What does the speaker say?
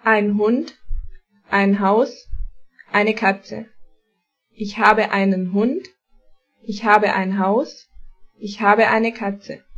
ein Hund, ein Haus, eine Katze. Ich habe einen Hund, ich habe ein Haus, ich habe eine Katze.